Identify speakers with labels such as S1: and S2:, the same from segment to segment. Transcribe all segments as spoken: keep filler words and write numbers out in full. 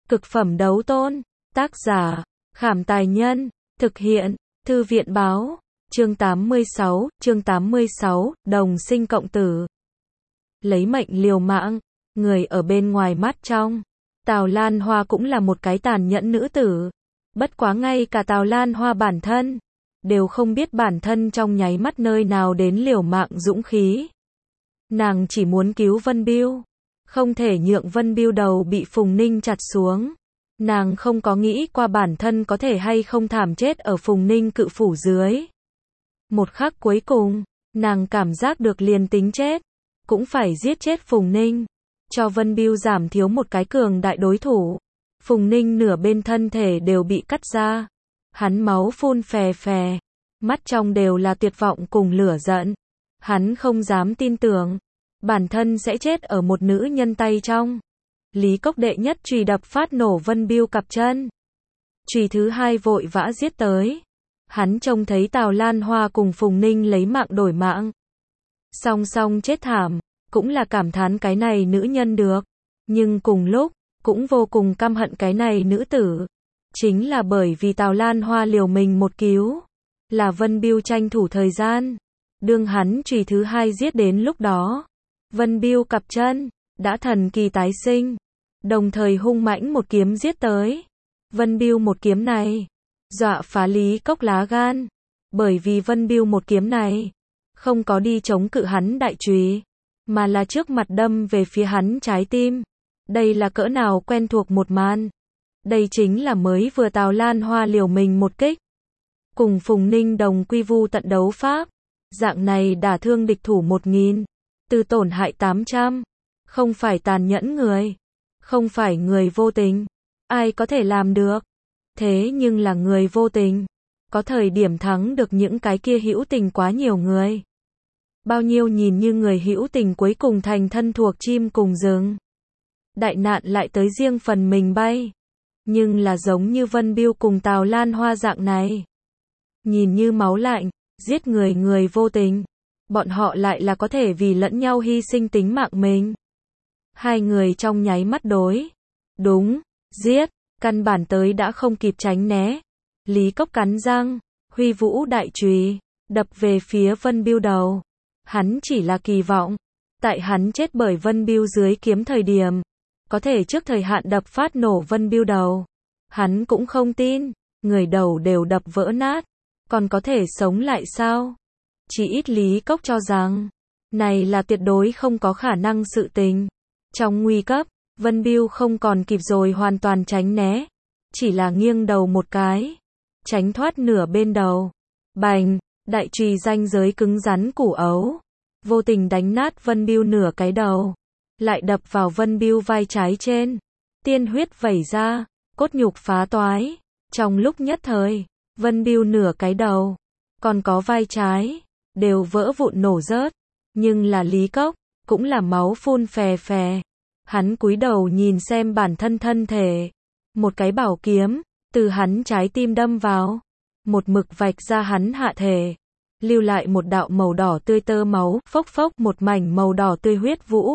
S1: Cực phẩm đấu tôn. Tác giả, Khảm Tài Nhân. Thực hiện, Thư viện Báo. Chương tám mươi sáu, chương tám mươi sáu, đồng sinh cộng tử. Lấy mệnh liều mạng, người ở bên ngoài mắt trong. Tào Lan Hoa cũng là một cái tàn nhẫn nữ tử. Bất quá ngay cả Tào Lan Hoa bản thân, đều không biết bản thân trong nháy mắt nơi nào đến liều mạng dũng khí. Nàng chỉ muốn cứu Vân Biêu, không thể nhượng Vân Biêu đầu bị Phùng Ninh chặt xuống. Nàng không có nghĩ qua bản thân có thể hay không thảm chết ở Phùng Ninh cự phủ dưới. Một khắc cuối cùng, nàng cảm giác được liền tính chết, cũng phải giết chết Phùng Ninh, cho Vân Biêu giảm thiếu một cái cường đại đối thủ. Phùng Ninh nửa bên thân thể đều bị cắt ra, hắn máu phun phè phè, mắt trong đều là tuyệt vọng cùng lửa giận. Hắn không dám tin tưởng, bản thân sẽ chết ở một nữ nhân tay trong. Lý Cốc đệ nhất chùy đập phát nổ Vân Biêu cặp chân. Chùy thứ hai vội vã giết tới. Hắn trông thấy Tào Lan Hoa cùng Phùng Ninh lấy mạng đổi mạng, song song chết thảm, cũng là cảm thán cái này nữ nhân được. Nhưng cùng lúc, cũng vô cùng căm hận cái này nữ tử. Chính là bởi vì Tào Lan Hoa liều mình một cứu, là Vân Biêu tranh thủ thời gian. Đương hắn chùy thứ hai giết đến lúc đó, Vân Biêu cặp chân đã thần kỳ tái sinh, đồng thời hung mãnh một kiếm giết tới. Vân Biêu một kiếm này dọa phá Lý Cốc lá gan, bởi vì Vân Biêu một kiếm này không có đi chống cự hắn đại chùy, mà là trước mặt đâm về phía hắn trái tim. Đây là cỡ nào quen thuộc một màn. Đây chính là mới vừa Tào Lan Hoa liều mình một kích, cùng Phùng Ninh đồng quy vu tận đấu pháp. Dạng này đả thương địch thủ một nghìn, từ tổn hại tám trăm, không phải tàn nhẫn người, không phải người vô tình, ai có thể làm được. Thế nhưng là người vô tình, có thời điểm thắng được những cái kia hữu tình quá nhiều người. Bao nhiêu nhìn như người hữu tình cuối cùng thành thân thuộc chim cùng rừng. Đại nạn lại tới riêng phần mình bay. Nhưng là giống như Vân Biêu cùng Tào Lan Hoa dạng này, nhìn như máu lạnh, giết người người vô tình, bọn họ lại là có thể vì lẫn nhau hy sinh tính mạng mình. Hai người trong nháy mắt đối, đúng, giết, căn bản tới đã không kịp tránh né. Lý Cốc cắn răng, huy vũ đại chùy, đập về phía Vân Biêu đầu. Hắn chỉ là kỳ vọng, tại hắn chết bởi Vân Biêu dưới kiếm thời điểm, có thể trước thời hạn đập phát nổ Vân Biêu đầu. Hắn cũng không tin, người đầu đều đập vỡ nát, còn có thể sống lại sao? Chỉ ít Lý Cốc cho rằng, này là tuyệt đối không có khả năng sự tình. Trong nguy cấp, Vân Biêu không còn kịp rồi hoàn toàn tránh né, chỉ là nghiêng đầu một cái, tránh thoát nửa bên đầu. Bành, đại chùy ranh giới cứng rắn củ ấu, vô tình đánh nát Vân Biêu nửa cái đầu, lại đập vào Vân Biêu vai trái trên. Tiên huyết vẩy ra, cốt nhục phá toái. Trong lúc nhất thời, Vân Biêu nửa cái đầu, còn có vai trái, đều vỡ vụn nổ rớt. Nhưng là Lý Cốc, cũng là máu phun phè phè. Hắn cúi đầu nhìn xem bản thân thân thể. Một cái bảo kiếm, từ hắn trái tim đâm vào, một mực vạch ra hắn hạ thể, lưu lại một đạo màu đỏ tươi tơ máu, phốc phốc một mảnh màu đỏ tươi huyết vũ.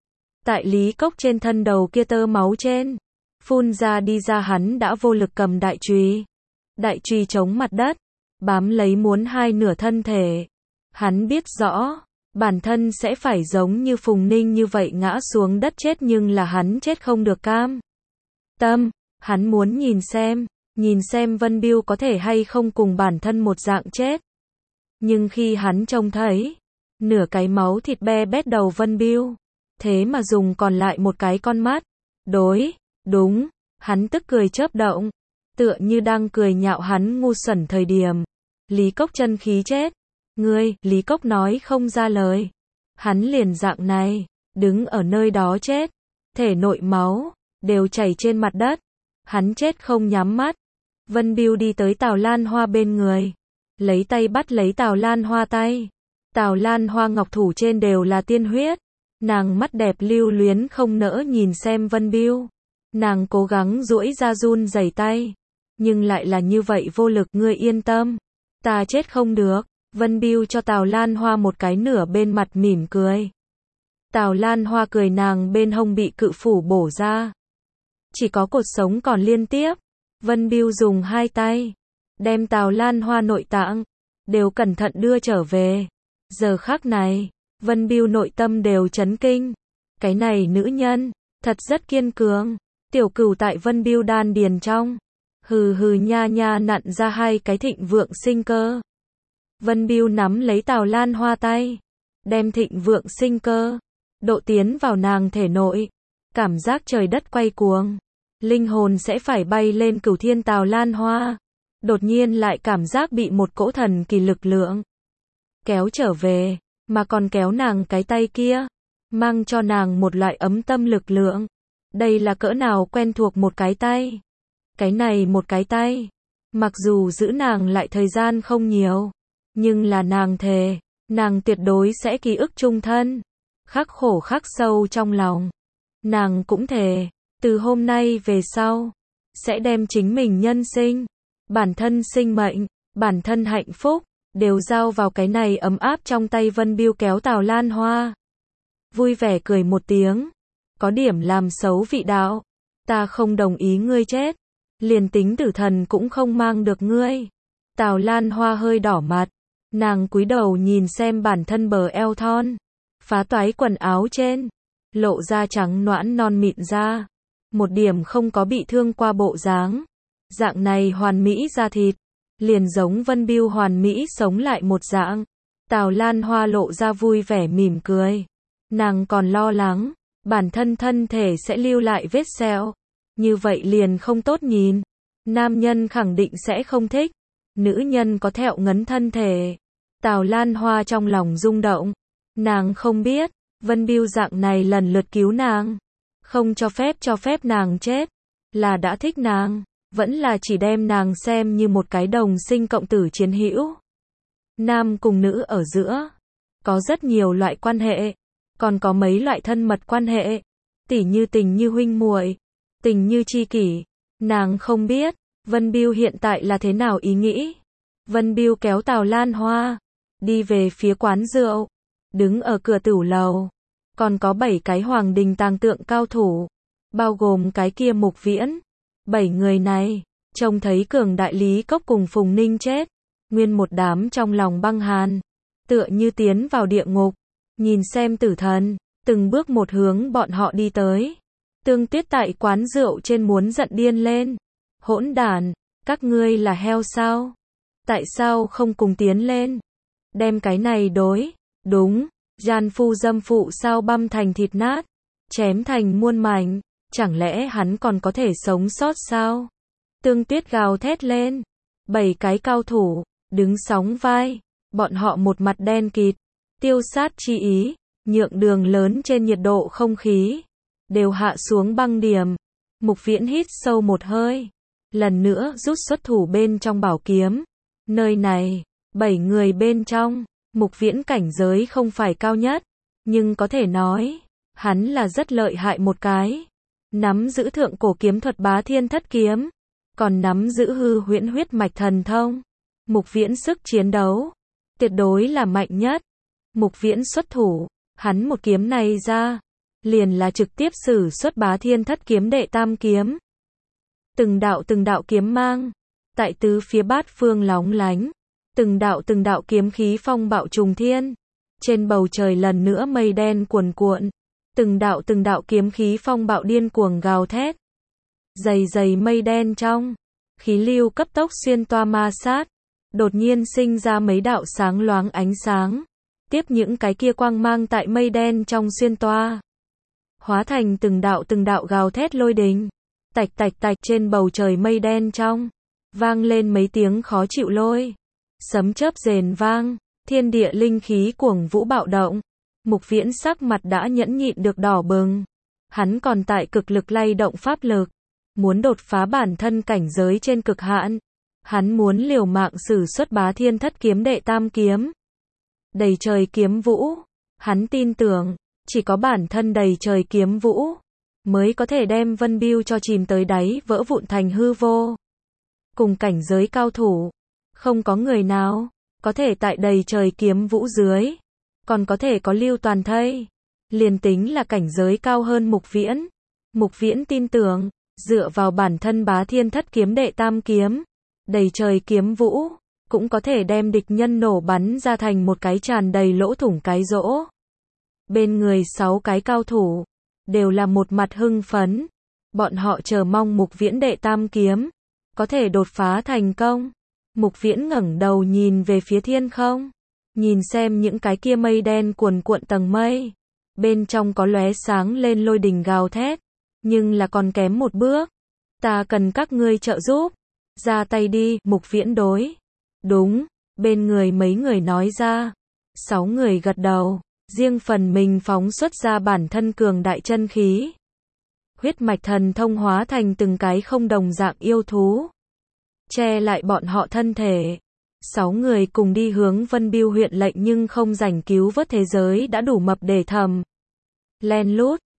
S1: Tại Lý Cốc trên thân đầu kia tơ máu trên, phun ra đi ra hắn đã vô lực cầm đại chùy. Đại chùy chống mặt đất, bám lấy muốn hai nửa thân thể. Hắn biết rõ, bản thân sẽ phải giống như Phùng Ninh như vậy ngã xuống đất chết, nhưng là hắn chết không được cam tâm. Hắn muốn nhìn xem, nhìn xem Vân Biêu có thể hay không cùng bản thân một dạng chết. Nhưng khi hắn trông thấy, nửa cái máu thịt be bét đầu Vân Biêu, thế mà dùng còn lại một cái con mắt, đối, đúng, hắn tức cười chớp động, tựa như đang cười nhạo hắn ngu xuẩn thời điểm. Lý Cốc chân khí chết. Ngươi, Lý Cốc nói không ra lời. Hắn liền dạng này, đứng ở nơi đó chết, thể nội máu đều chảy trên mặt đất. Hắn chết không nhắm mắt. Vân Biêu đi tới Tào Lan Hoa bên người, lấy tay bắt lấy Tào Lan Hoa tay. Tào Lan Hoa ngọc thủ trên đều là tiên huyết. Nàng mắt đẹp lưu luyến không nỡ nhìn xem Vân Biêu. Nàng cố gắng duỗi ra run rẩy tay, nhưng lại là như vậy vô lực. Ngươi yên tâm, ta chết không được. Vân Biêu cho Tào Lan Hoa một cái nửa bên mặt mỉm cười. Tào Lan Hoa cười nàng bên hông bị cự phủ bổ ra. chỉ có cột sống còn liên tiếp. Vân Bưu dùng hai tay, đem Tào Lan Hoa nội tạng, đều cẩn thận đưa trở về. Giờ khắc này, Vân Bưu nội tâm đều chấn kinh. Cái này nữ nhân, thật rất kiên cường. Tiểu cửu tại Vân Bưu đan điền trong, hừ hừ nha nha nặn ra hai cái thịnh vượng sinh cơ. Vân Bưu nắm lấy Tào Lan Hoa tay, đem thịnh vượng sinh cơ độ tiến vào nàng thể nội, cảm giác trời đất quay cuồng, linh hồn sẽ phải bay lên cửu thiên. Tào Lan Hoa đột nhiên lại cảm giác bị một cỗ thần kỳ lực lượng kéo trở về, mà còn kéo nàng cái tay kia, mang cho nàng một loại ấm tâm lực lượng. Đây là cỡ nào quen thuộc một cái tay. Cái này một cái tay, mặc dù giữ nàng lại thời gian không nhiều, nhưng là nàng thề, nàng tuyệt đối sẽ ký ức chung thân, khắc khổ khắc sâu trong lòng. Nàng cũng thề, từ hôm nay về sau, sẽ đem chính mình nhân sinh, bản thân sinh mệnh, bản thân hạnh phúc, đều giao vào cái này ấm áp trong tay. Vân Bưu kéo Tào Lan Hoa, vui vẻ cười một tiếng, có điểm làm xấu vị đạo, ta không đồng ý ngươi chết, liền tính tử thần cũng không mang được ngươi. Tào Lan Hoa hơi đỏ mặt, nàng cúi đầu nhìn xem bản thân bờ eo thon, phá toái quần áo trên, lộ ra trắng nõn non mịn da, một điểm không có bị thương qua bộ dáng. Dạng này hoàn mỹ da thịt, liền giống Vân Bưu hoàn mỹ sống lại một dạng. Tào Lan Hoa lộ ra vui vẻ mỉm cười. Nàng còn lo lắng, bản thân thân thể sẽ lưu lại vết sẹo, như vậy liền không tốt nhìn. Nam nhân khẳng định sẽ không thích, nữ nhân có thẹo ngấn thân thể. Tào Lan Hoa trong lòng rung động, nàng không biết, Vân Bưu dạng này lần lượt cứu nàng, không cho phép cho phép nàng chết, là đã thích nàng, vẫn là chỉ đem nàng xem như một cái đồng sinh cộng tử chiến hữu. Nam cùng nữ ở giữa, có rất nhiều loại quan hệ, còn có mấy loại thân mật quan hệ, tỉ như tình như huynh muội, tình như tri kỷ. Nàng không biết, Vân Bưu hiện tại là thế nào ý nghĩ. Vân Bưu kéo Tào Lan Hoa, đi về phía quán rượu, đứng ở cửa tửu lầu, còn có bảy cái hoàng đình tàng tượng cao thủ, bao gồm cái kia Mục Viễn. Bảy người này, trông thấy cường đại Lý Cốc cùng Phùng Ninh chết, nguyên một đám trong lòng băng hàn, tựa như tiến vào địa ngục, nhìn xem tử thần, từng bước một hướng bọn họ đi tới. Tương Tuyết tại quán rượu trên muốn giận điên lên. Hỗn đản, các ngươi là heo sao? Tại sao không cùng tiến lên? Đem cái này đối, đúng, gian phu dâm phụ sao băm thành thịt nát, chém thành muôn mảnh, chẳng lẽ hắn còn có thể sống sót sao? Tương Tuyết gào thét lên. Bảy cái cao thủ, đứng sóng vai, bọn họ một mặt đen kịt, tiêu sát chi ý, nhượng đường lớn trên nhiệt độ không khí đều hạ xuống băng điểm. Mục Viễn hít sâu một hơi, lần nữa rút xuất thủ bên trong bảo kiếm. Nơi này, bảy người bên trong, Mục Viễn cảnh giới không phải cao nhất, nhưng có thể nói, hắn là rất lợi hại một cái. Nắm giữ thượng cổ kiếm thuật Bá Thiên Thất Kiếm, còn nắm giữ hư huyễn huyết mạch thần thông. Mục Viễn sức chiến đấu, tuyệt đối là mạnh nhất. Mục Viễn xuất thủ, hắn một kiếm này ra, liền là trực tiếp sử xuất Bá Thiên Thất Kiếm đệ tam kiếm. Từng đạo từng đạo kiếm mang, tại tứ phía bát phương lóng lánh, từng đạo từng đạo kiếm khí phong bạo trùng thiên. Trên bầu trời lần nữa mây đen cuồn cuộn, từng đạo từng đạo kiếm khí phong bạo điên cuồng gào thét. Dày dày mây đen trong, khí lưu cấp tốc xuyên toa ma sát, đột nhiên sinh ra mấy đạo sáng loáng ánh sáng, tiếp những cái kia quang mang tại mây đen trong xuyên toa, hóa thành từng đạo từng đạo gào thét lôi đình. Tạch tạch tạch, trên bầu trời mây đen trong, vang lên mấy tiếng khó chịu lôi, sấm chớp rền vang, thiên địa linh khí cuồng vũ bạo động. Mục Viễn sắc mặt đã nhẫn nhịn được đỏ bừng, hắn còn tại cực lực lay động pháp lực, muốn đột phá bản thân cảnh giới trên cực hạn. Hắn muốn liều mạng sử xuất Bá Thiên Thất Kiếm đệ tam kiếm. Đầy trời kiếm vũ, hắn tin tưởng, chỉ có bản thân đầy trời kiếm vũ, mới có thể đem Vân Bưu cho chìm tới đáy, vỡ vụn thành hư vô. Cùng cảnh giới cao thủ, không có người nào có thể tại đầy trời kiếm vũ dưới, còn có thể có lưu toàn thây. Liền tính là cảnh giới cao hơn Mục Viễn, Mục Viễn tin tưởng, Dựa vào bản thân bá thiên thất kiếm đệ tam kiếm, đầy trời kiếm vũ, cũng có thể đem địch nhân nổ bắn ra thành một cái tràn đầy lỗ thủng cái rỗ. Bên người sáu cái cao thủ, đều là một mặt hưng phấn. Bọn họ chờ mong Mục Viễn đệ tam kiếm, có thể đột phá thành công. Mục Viễn ngẩng đầu nhìn về phía thiên không, nhìn xem những cái kia mây đen cuồn cuộn tầng mây. Bên trong có lóe sáng lên lôi đình gào thét, nhưng là còn kém một bước. Ta cần các ngươi trợ giúp. Ra tay đi, Mục Viễn đối. Đúng, bên người mấy người nói ra. Sáu người gật đầu, riêng phần mình phóng xuất ra bản thân cường đại chân khí. Huyết mạch thần thông hóa thành từng cái không đồng dạng yêu thú, che lại bọn họ thân thể. Sáu người cùng đi hướng Vân Biêu huyện lệnh nhưng không rảnh cứu vớt thế giới đã đủ mập để thầm. Len lút,